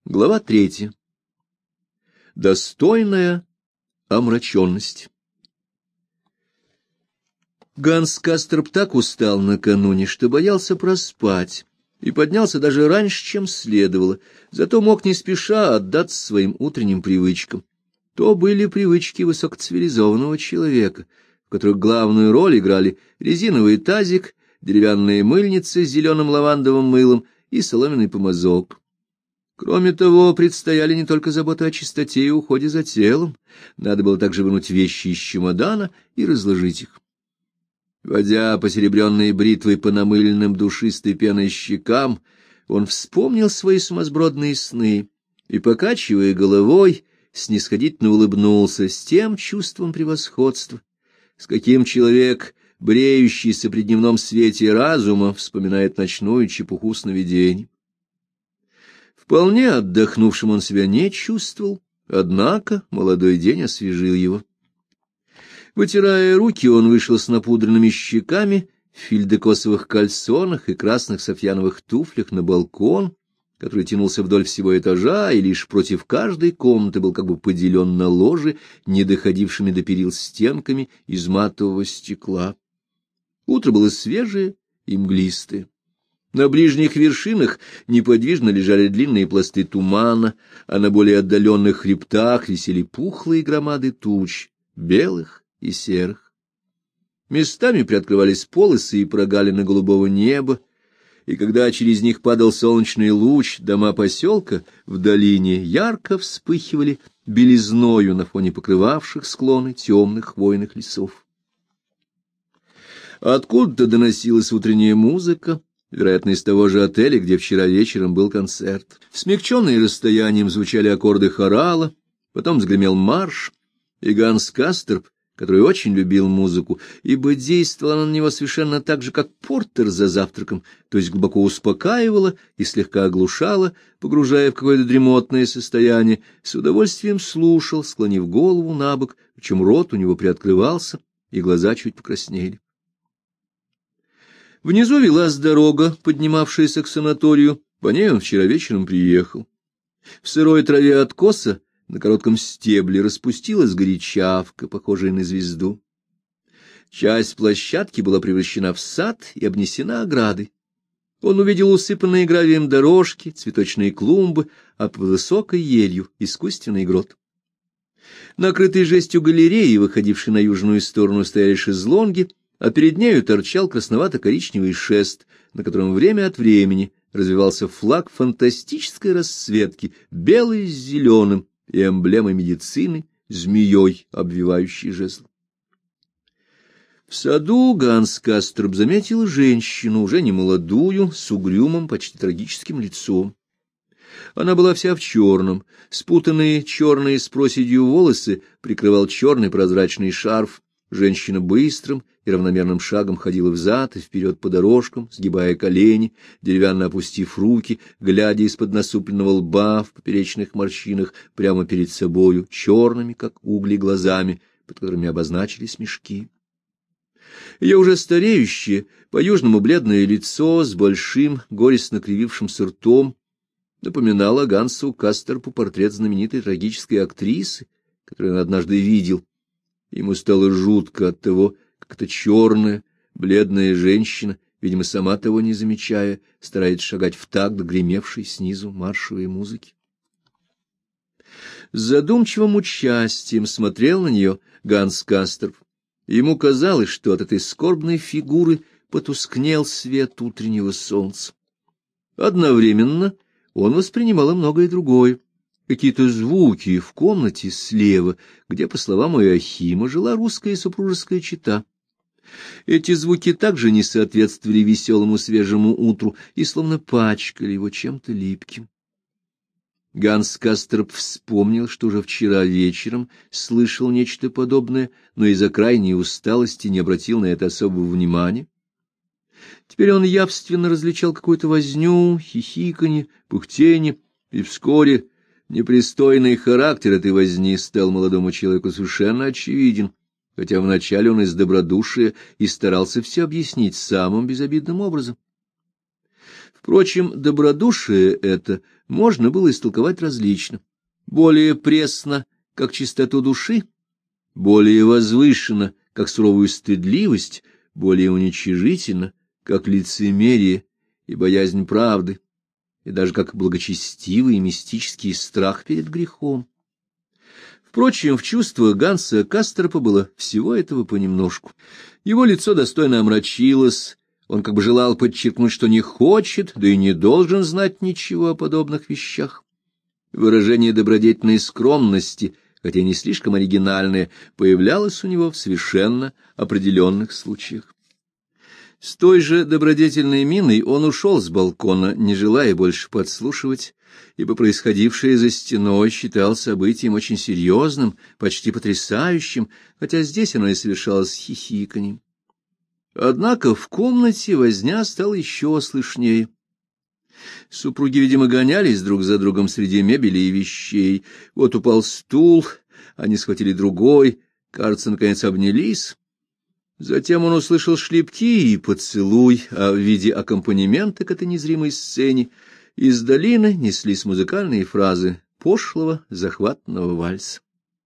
Глава 3. Достойная омраченность. Ганс Касторп так устал накануне, что боялся проспать, и поднялся даже раньше, чем следовало, зато мог не спеша отдаться своим утренним привычкам. То были привычки высокоцивилизованного человека, в которых главную роль играли резиновый тазик, деревянные мыльницы с зеленым лавандовым мылом и соломенный помазок. Кроме того, предстояли не только заботы о чистоте и уходе за телом, надо было также вынуть вещи из чемодана и разложить их. Водя посеребренной бритвой по намыленным душистой пеной щекам, он вспомнил свои сумасбродные сны и, покачивая головой, снисходительно улыбнулся с тем чувством превосходства, с каким человек, бреющийся при дневном свете разума, вспоминает ночную чепуху сновидений. Вполне отдохнувшим он себя не чувствовал, однако молодой день освежил его. Вытирая руки, он вышел с напудренными щеками, в фельдекосовых кальсонах и красных софьяновых туфлях на балкон, который тянулся вдоль всего этажа и лишь против каждой комнаты был как бы поделен на ложи, не доходившими до перил стенками из матового стекла. Утро было свежее и мглистое. На ближних вершинах неподвижно лежали длинные пласты тумана, а на более отдаленных хребтах висели пухлые громады туч, белых и серых. Местами приоткрывались полосы и прогалины голубого неба, и когда через них падал солнечный луч, дома поселка в долине ярко вспыхивали белизною на фоне покрывавших склоны темных хвойных лесов. Откуда-то доносилась утренняя музыка, вероятно, из того же отеля, где вчера вечером был концерт. Смягченные расстоянием звучали аккорды хорала, потом загремел марш, и Ганс Касторп, который очень любил музыку, ибо действовала она на него совершенно так же, как портер за завтраком, то есть глубоко успокаивала и слегка оглушала, погружая в какое-то дремотное состояние, с удовольствием слушал, склонив голову набок, причем рот у него приоткрывался, и глаза чуть покраснели. Внизу велась дорога, поднимавшаяся к санаторию, по ней он вчера вечером приехал. В сырой траве откоса на коротком стебле распустилась горячавка, похожая на звезду. Часть площадки была превращена в сад и обнесена оградой. Он увидел усыпанные гравием дорожки, цветочные клумбы, а под высокой елью искусственный грот. Накрытой жестью галереи, выходившей на южную сторону, стояли шезлонги, а перед нею торчал красновато-коричневый шест, на котором время от времени развивался флаг фантастической расцветки, белый с зеленым, и эмблемой медицины, змеей, обвивающей жезл. В саду Ганс Касторп заметил женщину, уже немолодую, с угрюмым, почти трагическим лицом. Она была вся в черном, спутанные черные с проседью волосы прикрывал черный прозрачный шарф. Женщина быстрым и равномерным шагом ходила взад и вперед по дорожкам, сгибая колени, деревянно опустив руки, глядя из-под насупленного лба в поперечных морщинах прямо перед собою, черными, как угли, глазами, под которыми обозначились мешки. Ее уже стареющее, по-южному бледное лицо с большим, горестно кривившимся ртом напоминало Гансу Касторпу портрет знаменитой трагической актрисы, которую он однажды видел. Ему стало жутко от того, как эта черная, бледная женщина, видимо, сама того не замечая, старается шагать в такт гремевшей снизу маршевой музыки. С задумчивым участием смотрел на нее Ганс Касторп. Ему казалось, что от этой скорбной фигуры потускнел свет утреннего солнца. Одновременно он воспринимал и многое другое. Какие-то звуки в комнате слева, где, по словам Иоахима, жила русская супружеская чета. Эти звуки также не соответствовали веселому свежему утру и словно пачкали его чем-то липким. Ганс Касторп вспомнил, что уже вчера вечером слышал нечто подобное, но из-за крайней усталости не обратил на это особого внимания. Теперь он явственно различал какую-то возню, хихиканье, пыхтенье, и вскоре непристойный характер этой возни стал молодому человеку совершенно очевиден, хотя вначале он из добродушия и старался все объяснить самым безобидным образом. Впрочем, добродушие это можно было истолковать различно. Более пресно, как чистоту души, более возвышенно, как суровую стыдливость, более уничижительно, как лицемерие и боязнь правды, и даже как благочестивый и мистический страх перед грехом. Впрочем, в чувствах Ганса Касторпа было всего этого понемножку. Его лицо достойно омрачилось, он как бы желал подчеркнуть, что не хочет, да и не должен знать ничего о подобных вещах. Выражение добродетельной скромности, хотя и не слишком оригинальное, появлялось у него в совершенно определенных случаях. С той же добродетельной миной он ушел с балкона, не желая больше подслушивать, ибо происходившее за стеной считал событием очень серьезным, почти потрясающим, хотя здесь оно и совершалось хихиканьем. Однако в комнате возня стала еще слышнее. Супруги, видимо, гонялись друг за другом среди мебели и вещей. Вот упал стул, они схватили другой, кажется, наконец обнялись. Затем он услышал шлепки и поцелуй, а в виде аккомпанемента к этой незримой сцене из долины неслись музыкальные фразы пошлого захватного вальса.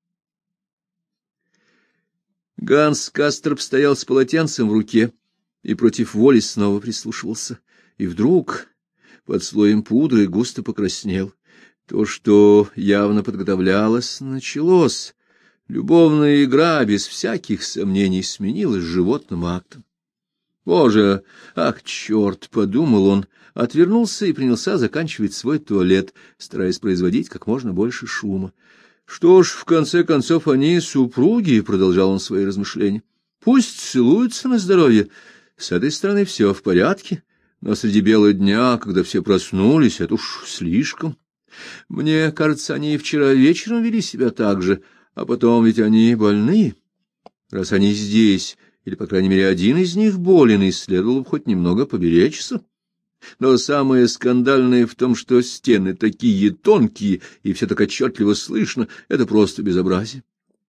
Ганс Касторп стоял с полотенцем в руке и против воли снова прислушивался. И вдруг под слоем пудры густо покраснел. То, что явно подготовлялось, началось. Любовная игра без всяких сомнений сменилась животным актом. «Боже, ах, черт!» — подумал он, отвернулся и принялся заканчивать свой туалет, стараясь производить как можно больше шума. «Что ж, в конце концов, они супруги», — продолжал он свои размышления. «Пусть целуются на здоровье. С этой стороны все в порядке, но среди бела дня, когда все проснулись, это уж слишком. Мне кажется, они и вчера вечером вели себя так же, а потом ведь они больны. Раз они здесь, или, по крайней мере, один из них болен, и следовало бы хоть немного поберечься. Но самое скандальное в том, что стены такие тонкие, и все так отчетливо слышно, это просто безобразие.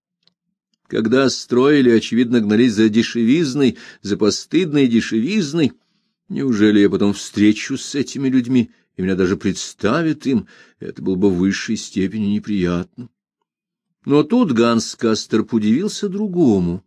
Когда строили, очевидно, гнались за дешевизной, за постыдной дешевизной. Неужели я потом встречусь с этими людьми, и меня даже представят им? Это было бы в высшей степени неприятно. Но тут Ганс Касторп удивился другому.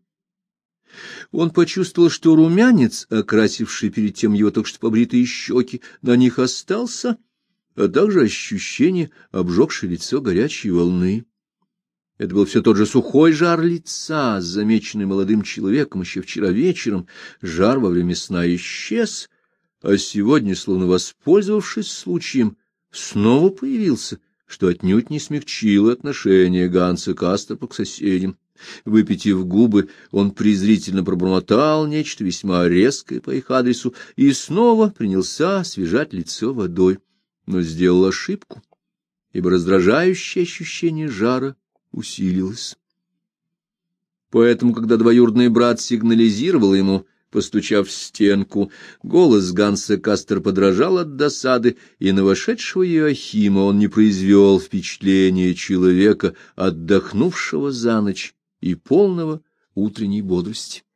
Он почувствовал, что румянец, окрасивший перед тем его только что побритые щеки, на них остался, а также ощущение, обжегшее лицо горячей волны. Это был все тот же сухой жар лица, замеченный молодым человеком еще вчера вечером. Жар во время сна исчез, а сегодня, словно воспользовавшись случаем, снова появился, что отнюдь не смягчило отношение Ганса Касторпа к соседям. Выпитив губы, он презрительно пробормотал нечто весьма резкое по их адресу и снова принялся освежать лицо водой, но сделал ошибку, ибо раздражающее ощущение жара усилилось. Поэтому, когда двоюродный брат сигнализировал ему, постучав в стенку, голос Ганса Касторпа дрожал от досады, и на вошедшего Иоахима он не произвел впечатления человека, отдохнувшего за ночь и полного утренней бодрости.